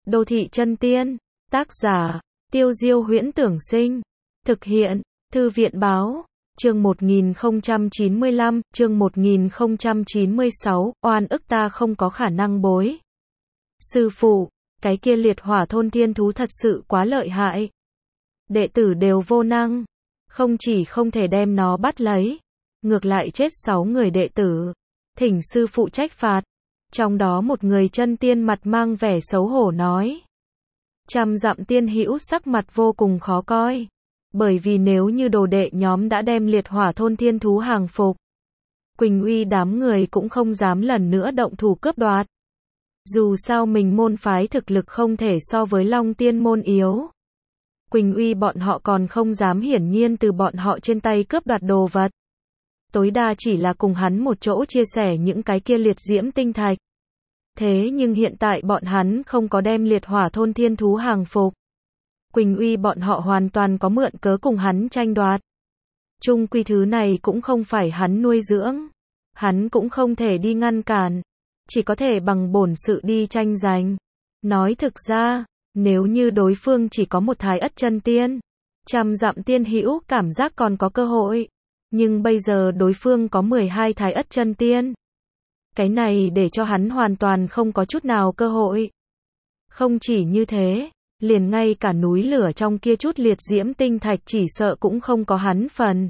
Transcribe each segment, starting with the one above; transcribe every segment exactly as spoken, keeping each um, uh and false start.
Đô thị chân tiên. Tác giả, Tiêu Diêu Huyễn Tưởng Sinh. Thực hiện, Thư viện Báo. Chương một nghìn không trăm chín mươi lăm, chương một nghìn không trăm chín mươi sáu, oan ức ta không có khả năng bối. Sư phụ, cái kia liệt hỏa thôn thiên thú thật sự quá lợi hại. Đệ tử đều vô năng. Không chỉ không thể đem nó bắt lấy, ngược lại chết sáu người đệ tử. Thỉnh sư phụ trách phạt. Trong đó một người chân tiên mặt mang vẻ xấu hổ nói. Trăm dặm tiên hữu sắc mặt vô cùng khó coi. Bởi vì nếu như đồ đệ nhóm đã đem liệt hỏa thôn thiên thú hàng phục, Quỳnh Uy đám người cũng không dám lần nữa động thủ cướp đoạt. Dù sao mình môn phái thực lực không thể so với Long Tiên môn yếu. Quỳnh Uy bọn họ còn không dám hiển nhiên từ bọn họ trên tay cướp đoạt đồ vật. Tối đa chỉ là cùng hắn một chỗ chia sẻ những cái kia liệt diễm tinh thạch. Thế nhưng hiện tại bọn hắn không có đem liệt hỏa thôn thiên thú hàng phục. Quỳnh Uy bọn họ hoàn toàn có mượn cớ cùng hắn tranh đoạt. Chung quy thứ này cũng không phải hắn nuôi dưỡng. Hắn cũng không thể đi ngăn cản. Chỉ có thể bằng bổn sự đi tranh giành. Nói thực ra, nếu như đối phương chỉ có một thái ất chân tiên, trăm dặm tiên hữu cảm giác còn có cơ hội. Nhưng bây giờ đối phương có mười hai thái ất chân tiên. Cái này để cho hắn hoàn toàn không có chút nào cơ hội. Không chỉ như thế, liền ngay cả núi lửa trong kia chút liệt diễm tinh thạch chỉ sợ cũng không có hắn phần.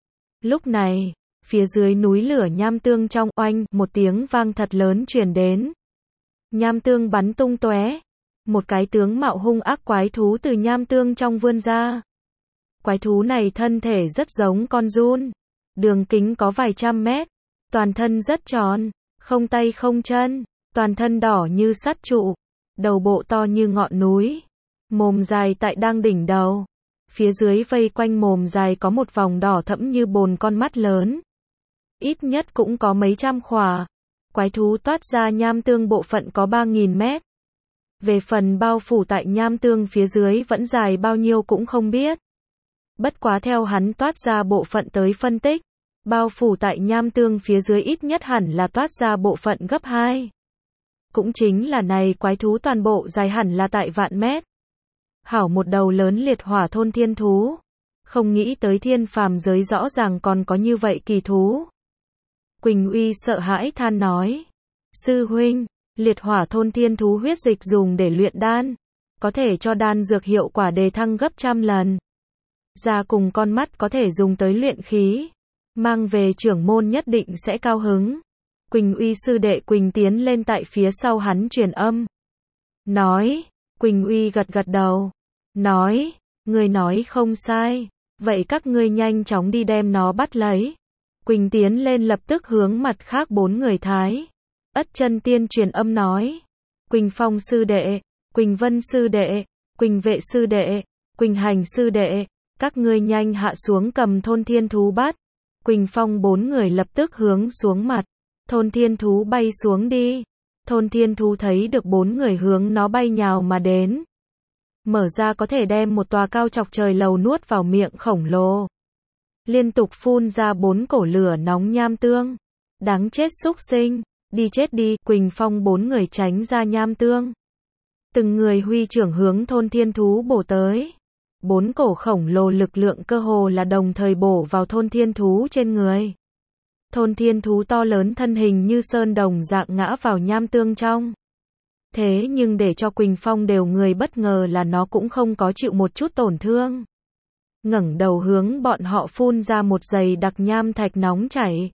Lúc này, phía dưới núi lửa nham tương trong oanh, một tiếng vang thật lớn truyền đến. Nham tương bắn tung tóe, một cái tướng mạo hung ác quái thú từ nham tương trong vươn ra. Quái thú này thân thể rất giống con giun, đường kính có vài trăm mét, toàn thân rất tròn, không tay không chân, toàn thân đỏ như sắt trụ, đầu bộ to như ngọn núi, mồm dài tại đang đỉnh đầu, phía dưới vây quanh mồm dài có một vòng đỏ thẫm như bồn con mắt lớn, ít nhất cũng có mấy trăm khỏa. Quái thú toát ra nham tương bộ phận có ba nghìn mét. Về phần bao phủ tại nham tương phía dưới vẫn dài bao nhiêu cũng không biết. Bất quá theo hắn toát ra bộ phận tới phân tích, bao phủ tại nham tương phía dưới ít nhất hẳn là toát ra bộ phận gấp hai. Cũng chính là này quái thú toàn bộ dài hẳn là tại vạn mét. Hảo một đầu lớn liệt hỏa thôn thiên thú. Không nghĩ tới thiên phàm giới rõ ràng còn có như vậy kỳ thú. Quỳnh Uy sợ hãi than nói. Sư huynh, liệt hỏa thôn thiên thú huyết dịch dùng để luyện đan. Có thể cho đan dược hiệu quả đề thăng gấp trăm lần. Da cùng con mắt có thể dùng tới luyện khí. Mang về trưởng môn nhất định sẽ cao hứng. Quỳnh Uy sư đệ Quỳnh tiến lên tại phía sau hắn truyền âm. Nói, Quỳnh Uy gật gật đầu. Nói, ngươi nói không sai. Vậy các ngươi nhanh chóng đi đem nó bắt lấy. Quỳnh tiến lên lập tức hướng mặt khác bốn người thái ất chân tiên truyền âm nói. Quỳnh Phong sư đệ, Quỳnh Vân sư đệ, Quỳnh Vệ sư đệ, Quỳnh Hành sư đệ, các ngươi nhanh hạ xuống cầm thôn thiên thú bắt. Quỳnh Phong bốn người lập tức hướng xuống mặt. Thôn thiên thú bay xuống đi. Thôn thiên thú thấy được bốn người hướng nó bay nhào mà đến. Mở ra có thể đem một tòa cao chọc trời lầu nuốt vào miệng khổng lồ. Liên tục phun ra bốn cổ lửa nóng nham tương. Đáng chết súc sinh, đi chết đi. Quỳnh Phong bốn người tránh ra nham tương. Từng người huy trưởng hướng thôn thiên thú bổ tới. Bốn cổ khổng lồ lực lượng cơ hồ là đồng thời bổ vào thôn thiên thú trên người. Thôn thiên thú to lớn thân hình như sơn đồng dạng ngã vào nham tương trong. Thế nhưng để cho Quỳnh Phong đều người bất ngờ là nó cũng không có chịu một chút tổn thương. Ngẩng đầu hướng bọn họ phun ra một giày đặc nham thạch nóng chảy.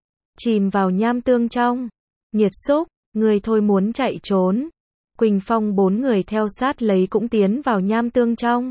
Chìm vào nham tương trong. Nhiệt xúc, người thôi muốn chạy trốn. Quỳnh Phong bốn người theo sát lấy cũng tiến vào nham tương trong.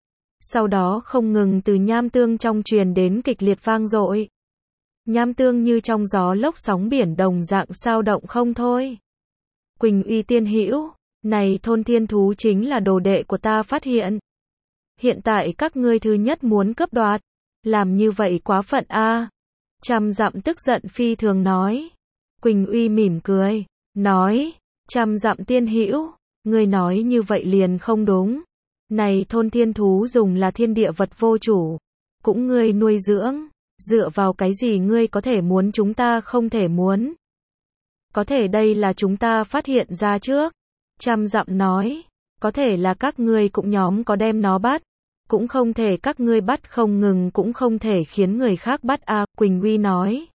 Sau đó không ngừng từ nham tương trong truyền đến kịch liệt vang dội. Nham tương như trong gió lốc sóng biển đồng dạng sao động không thôi. Quỳnh Uy tiên hữu, này thôn thiên thú chính là đồ đệ của ta phát hiện. Hiện tại các ngươi thứ nhất muốn cướp đoạt, làm như vậy quá phận a. Trăm dặm tức giận phi thường nói. Quỳnh Uy mỉm cười, nói, trăm dặm tiên hữu, ngươi nói như vậy liền không đúng. Này thôn thiên thú dùng là thiên địa vật vô chủ, cũng ngươi nuôi dưỡng, dựa vào cái gì ngươi có thể muốn chúng ta không thể muốn. Có thể đây là chúng ta phát hiện ra trước. Trăm dặm nói, Có thể là các ngươi cũng nhóm có đem nó bắt. Cũng không thể các ngươi bắt không ngừng cũng không thể khiến người khác bắt a à, Quỳnh Uy nói.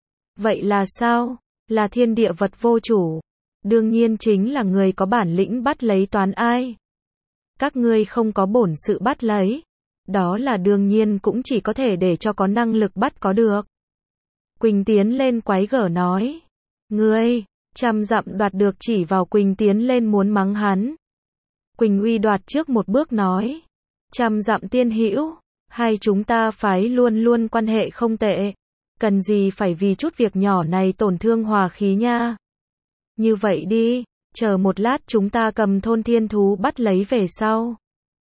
Vậy là sao? Là thiên địa vật vô chủ. Đương nhiên chính là người có bản lĩnh bắt lấy toán ai. Các ngươi không có bổn sự bắt lấy. Đó là đương nhiên cũng chỉ có thể để cho có năng lực bắt có được. Quỳnh tiến lên quái gở nói. Ngươi, trăm dặm đoạt được chỉ vào Quỳnh tiến lên muốn mắng hắn. Quỳnh Uy đoạt trước một bước nói. Trăm dặm tiên hữu, hai chúng ta phái luôn luôn quan hệ không tệ. Cần gì phải vì chút việc nhỏ này tổn thương hòa khí nha. Như vậy đi, chờ một lát chúng ta cầm thôn thiên thú bắt lấy về sau.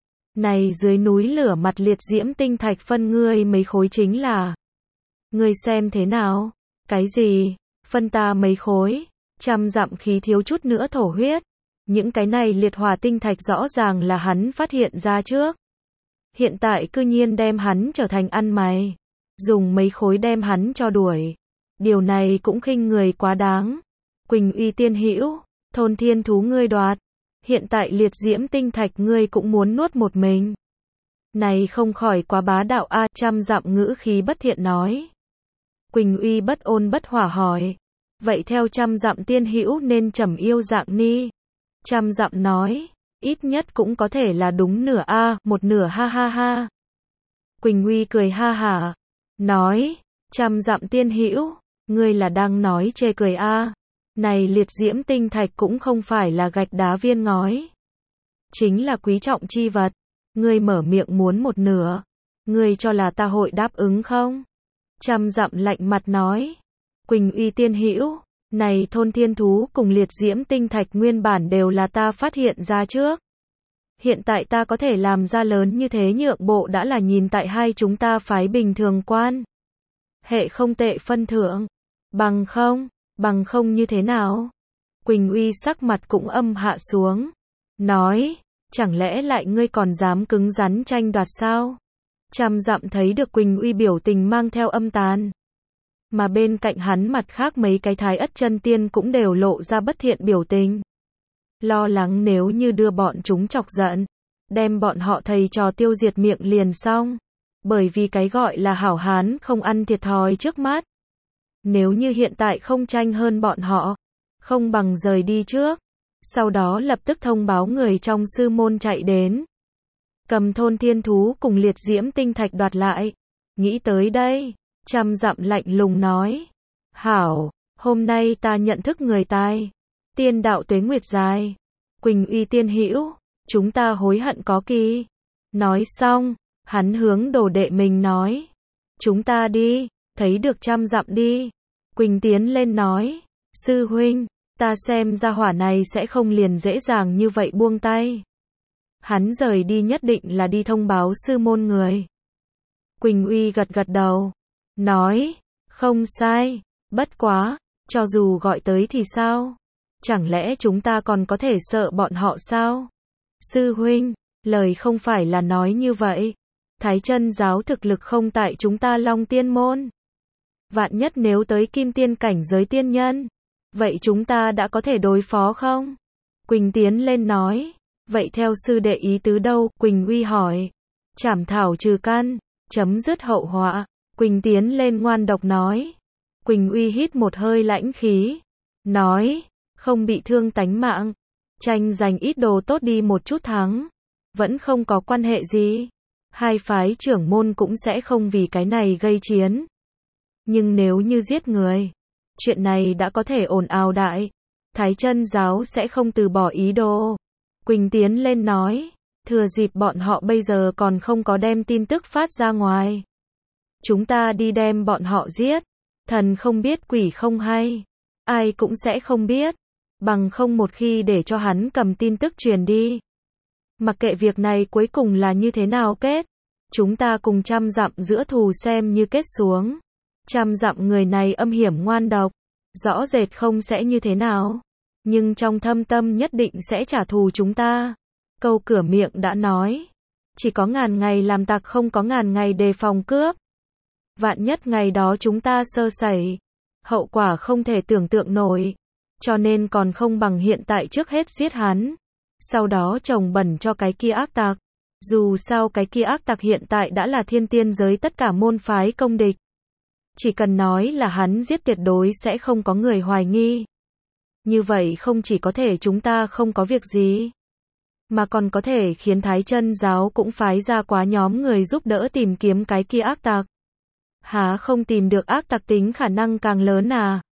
Này dưới núi lửa mặt liệt diễm tinh thạch phân ngươi mấy khối chính là. Ngươi xem thế nào? Cái gì? Phân ta mấy khối? Trăm dặm khí thiếu chút nữa thổ huyết. Những cái này liệt hỏa tinh thạch rõ ràng là hắn phát hiện ra trước. Hiện tại cư nhiên đem hắn trở thành ăn mày. Dùng mấy khối đem hắn cho đuổi. Điều này cũng khinh người quá đáng. Quỳnh Uy tiên hữu, thôn thiên thú ngươi đoạt. Hiện tại liệt diễm tinh thạch ngươi cũng muốn nuốt một mình. Này không khỏi quá bá đạo a à, trăm dặm ngữ khí bất thiện nói. Quỳnh Uy bất ôn bất hỏa hỏi. Vậy theo trăm dặm tiên hữu nên trầm yêu dạng ni. Trăm dặm nói. Ít nhất cũng có thể là đúng nửa a à, một nửa ha ha ha. Quỳnh Uy cười ha hả. Nói. Trăm dặm tiên hữu. Ngươi là đang nói chê cười a à. Này liệt diễm tinh thạch cũng không phải là gạch đá viên ngói. Chính là quý trọng chi vật. Ngươi mở miệng muốn một nửa. Ngươi cho là ta hội đáp ứng không? Trăm dặm lạnh mặt nói. Quỳnh Uy tiên hữu. Này thôn thiên thú cùng liệt diễm tinh thạch nguyên bản đều là ta phát hiện ra trước. Hiện tại ta có thể làm ra lớn như thế nhượng bộ đã là nhìn tại hai chúng ta phái bình thường quan. Hệ không tệ phân thưởng. Bằng không, bằng không như thế nào? Quỳnh Uy sắc mặt cũng âm hạ xuống. Nói, chẳng lẽ lại ngươi còn dám cứng rắn tranh đoạt sao? Trăm dặm thấy được Quỳnh Uy biểu tình mang theo âm tàn. Mà bên cạnh hắn mặt khác mấy cái thái ất chân tiên cũng đều lộ ra bất thiện biểu tình. Lo lắng nếu như đưa bọn chúng chọc giận, đem bọn họ thầy trò tiêu diệt miệng liền xong. Bởi vì cái gọi là hảo hán không ăn thiệt thòi trước mắt. Nếu như hiện tại không tranh hơn bọn họ, không bằng rời đi trước. Sau đó lập tức thông báo người trong sư môn chạy đến. Cầm thôn thiên thú cùng liệt diễm tinh thạch đoạt lại. Nghĩ tới đây. Trăm dặm lạnh lùng nói. Hảo, hôm nay ta nhận thức người tài. Tiên đạo tuế nguyệt dài. Quỳnh Uy tiên hữu, chúng ta hối hận có kỳ. Nói xong, hắn hướng đồ đệ mình nói. Chúng ta đi, thấy được trăm dặm đi. Quỳnh tiến lên nói. Sư huynh, ta xem ra hỏa này sẽ không liền dễ dàng như vậy buông tay. Hắn rời đi nhất định là đi thông báo sư môn người. Quỳnh Uy gật gật đầu. Nói, không sai, bất quá, cho dù gọi tới thì sao? Chẳng lẽ chúng ta còn có thể sợ bọn họ sao? Sư huynh, lời không phải là nói như vậy. Thái chân giáo thực lực không tại chúng ta Long Tiên môn. Vạn nhất nếu tới kim tiên cảnh giới tiên nhân, vậy chúng ta đã có thể đối phó không? Quỳnh tiến lên nói, vậy theo sư đệ ý tứ đâu? Quỳnh Uy hỏi, trảm thảo trừ căn, chấm dứt hậu họa. Quỳnh tiến lên ngoan độc nói. Quỳnh Uy hít một hơi lãnh khí. Nói, không bị thương tánh mạng. Tranh giành ít đồ tốt đi một chút thắng. Vẫn không có quan hệ gì. Hai phái trưởng môn cũng sẽ không vì cái này gây chiến. Nhưng nếu như giết người, chuyện này đã có thể ồn ào đại. Thái chân giáo sẽ không từ bỏ ý đồ. Quỳnh tiến lên nói. Thừa dịp bọn họ bây giờ còn không có đem tin tức phát ra ngoài. Chúng ta đi đem bọn họ giết. Thần không biết quỷ không hay. Ai cũng sẽ không biết. Bằng không một khi để cho hắn cầm tin tức truyền đi. Mặc kệ việc này cuối cùng là như thế nào kết. Chúng ta cùng trăm dặm giữa thù xem như kết xuống. Trăm dặm người này âm hiểm ngoan độc. Rõ rệt không sẽ như thế nào. Nhưng trong thâm tâm nhất định sẽ trả thù chúng ta. Câu cửa miệng đã nói. Chỉ có ngàn ngày làm tặc không có ngàn ngày đề phòng cướp. Vạn nhất ngày đó chúng ta sơ sẩy. Hậu quả không thể tưởng tượng nổi. Cho nên còn không bằng hiện tại trước hết giết hắn. sau đó trồng bẩn cho cái kia ác tặc. Dù sao cái kia ác tặc hiện tại đã là thiên tiên giới tất cả môn phái công địch. Chỉ cần nói là hắn giết tuyệt đối sẽ không có người hoài nghi. Như vậy không chỉ có thể chúng ta không có việc gì, mà còn có thể khiến Thái Chân giáo cũng phái ra quá nhóm người giúp đỡ tìm kiếm cái kia ác tặc. Há không tìm được ác tặc tính khả năng càng lớn à?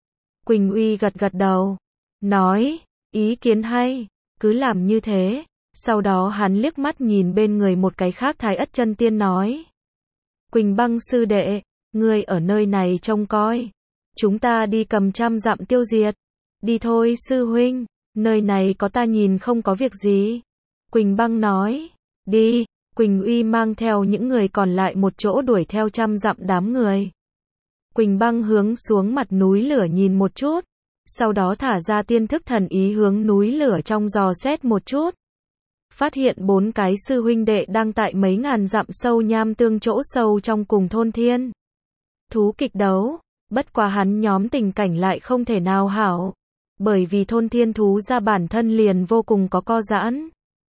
Quỳnh Uy gật gật đầu, nói, ý kiến hay, cứ làm như thế. Sau đó hắn liếc mắt nhìn bên người một cái khác Thái Ất chân tiên nói. Quỳnh Băng sư đệ, ngươi ở nơi này trông coi. Chúng ta đi cầm trăm dặm tiêu diệt. Đi thôi sư huynh, nơi này có ta nhìn không có việc gì. Quỳnh Băng nói, đi. Quỳnh Uy mang theo những người còn lại một chỗ đuổi theo trăm dặm đám người. Quỳnh Băng hướng xuống mặt núi lửa nhìn một chút, sau đó thả ra tiên thức thần ý hướng núi lửa trong dò xét một chút. Phát hiện bốn cái sư huynh đệ đang tại mấy ngàn dặm sâu nham tương chỗ sâu trong cùng thôn thiên thú kịch đấu, bất quá hắn nhóm tình cảnh lại không thể nào hảo, bởi vì thôn thiên thú ra bản thân liền vô cùng có co giãn,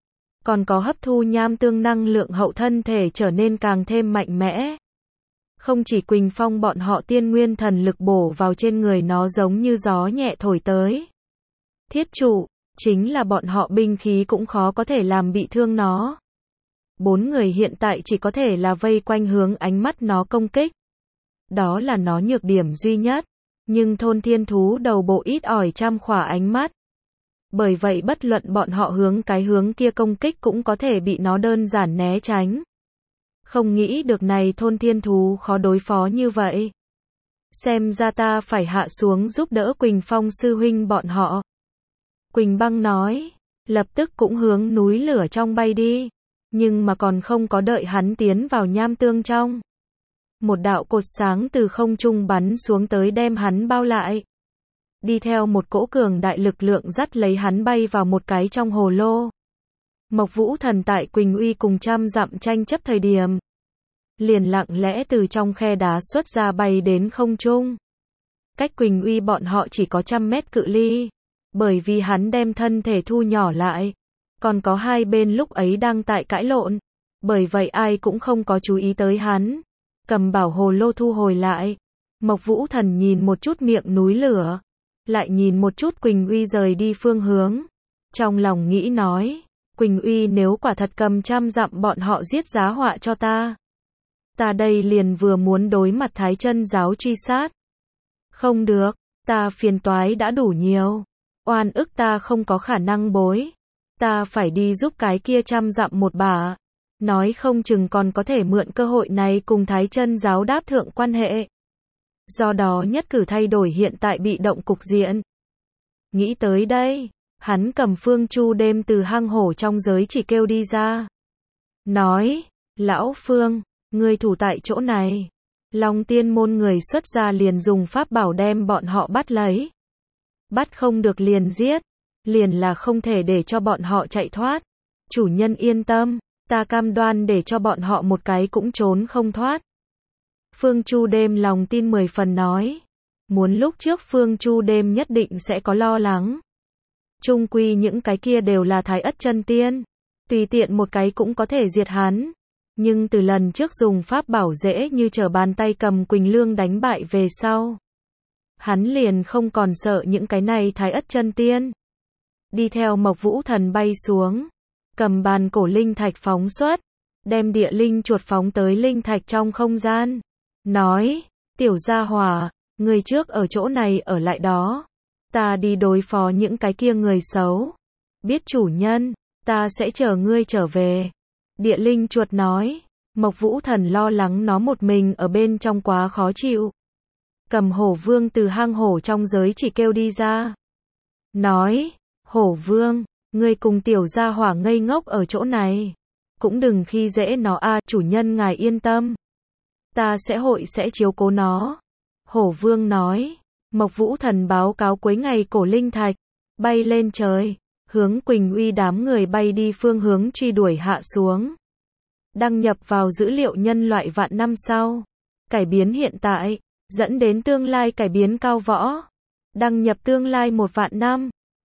còn có hấp thu nham tương năng lượng hậu thân thể trở nên càng thêm mạnh mẽ. Không chỉ Quỳnh Phong bọn họ tiên nguyên thần lực bổ vào trên người nó giống như gió nhẹ thổi tới. Thiết trụ, chính là bọn họ binh khí cũng khó có thể làm bị thương nó. Bốn người hiện tại chỉ có thể là vây quanh hướng ánh mắt nó công kích. Đó là nó nhược điểm duy nhất, nhưng thôn thiên thú đầu bộ ít ỏi trăm khỏa ánh mắt. Bởi vậy bất luận bọn họ hướng cái hướng kia công kích cũng có thể bị nó đơn giản né tránh. Không nghĩ được này thôn thiên thú khó đối phó như vậy. Xem ra ta phải hạ xuống giúp đỡ Quỳnh Phong sư huynh bọn họ. Quỳnh Băng nói, lập tức cũng hướng núi lửa trong bay đi, nhưng mà còn không có đợi hắn tiến vào nham tương trong. Một đạo cột sáng từ không trung bắn xuống tới đem hắn bao lại. Đi theo một cỗ cường đại lực lượng dắt lấy hắn bay vào một cái trong hồ lô. Mộc Vũ Thần tại Quỳnh Uy cùng trăm dặm tranh chấp thời điểm, liền lặng lẽ từ trong khe đá xuất ra bay đến không trung. Cách Quỳnh Uy bọn họ chỉ có trăm mét cự ly, bởi vì hắn đem thân thể thu nhỏ lại. Còn có hai bên lúc ấy đang tại cãi lộn, bởi vậy ai cũng không có chú ý tới hắn. Cầm bảo hồ lô thu hồi lại. Mộc Vũ Thần nhìn một chút miệng núi lửa, lại nhìn một chút Quỳnh Uy rời đi phương hướng. Trong lòng nghĩ nói, Quỳnh Uy nếu quả thật cầm trăm dặm bọn họ giết giá họa cho ta. Ta đây liền vừa muốn đối mặt Thái Chân giáo truy sát. Không được, ta phiền toái đã đủ nhiều. Oan ức ta không có khả năng bối. Ta phải đi giúp cái kia trăm dặm một bà. Nói không chừng còn có thể mượn cơ hội này cùng Thái Chân giáo đáp thượng quan hệ. Do đó nhất cử thay đổi hiện tại bị động cục diện. Nghĩ tới đây, hắn cầm phương chu đêm từ hang hổ trong giới chỉ kêu đi ra. Nói, lão Phương, ngươi thủ tại chỗ này. Long tiên môn người xuất ra liền dùng pháp bảo đem bọn họ bắt lấy. Bắt không được liền giết, liền là không thể để cho bọn họ chạy thoát. Chủ nhân yên tâm, ta cam đoan để cho bọn họ một cái cũng trốn không thoát. Phương Chu đêm lòng tin mười phần nói. Muốn lúc trước Phương Chu đêm nhất định sẽ có lo lắng. Chung quy những cái kia đều là Thái Ất chân tiên. Tùy tiện một cái cũng có thể diệt hắn. Nhưng từ lần trước dùng pháp bảo dễ như trở bàn tay cầm Quỳnh Lương đánh bại về sau. Hắn liền không còn sợ những cái này Thái Ất chân tiên. Đi theo Mộc Vũ Thần bay xuống. Cầm bàn cổ linh thạch phóng xuất. Đem địa linh chuột phóng tới linh thạch trong không gian. Nói, tiểu gia hỏa, người trước ở chỗ này ở lại đó. Ta đi đối phó những cái kia người xấu. Biết chủ nhân, ta sẽ chờ ngươi trở về. Địa linh chuột nói, Mộc Vũ Thần lo lắng nó một mình ở bên trong quá khó chịu. Cầm hổ vương từ hang hổ trong giới chỉ kêu đi ra. Nói, hổ vương, ngươi cùng tiểu gia hỏa ngây ngốc ở chỗ này. Cũng đừng khi dễ nó a, chủ nhân ngài yên tâm. Ta sẽ hội sẽ chiếu cố nó. Hổ vương nói, Mộc Vũ Thần báo cáo cuối ngày cổ linh thạch, bay lên trời, hướng Quỳnh Uy đám người bay đi phương hướng truy đuổi hạ xuống. Đăng nhập vào dữ liệu nhân loại vạn năm sau. Cải biến hiện tại, dẫn đến tương lai cải biến cao võ. Đăng nhập tương lai một vạn năm.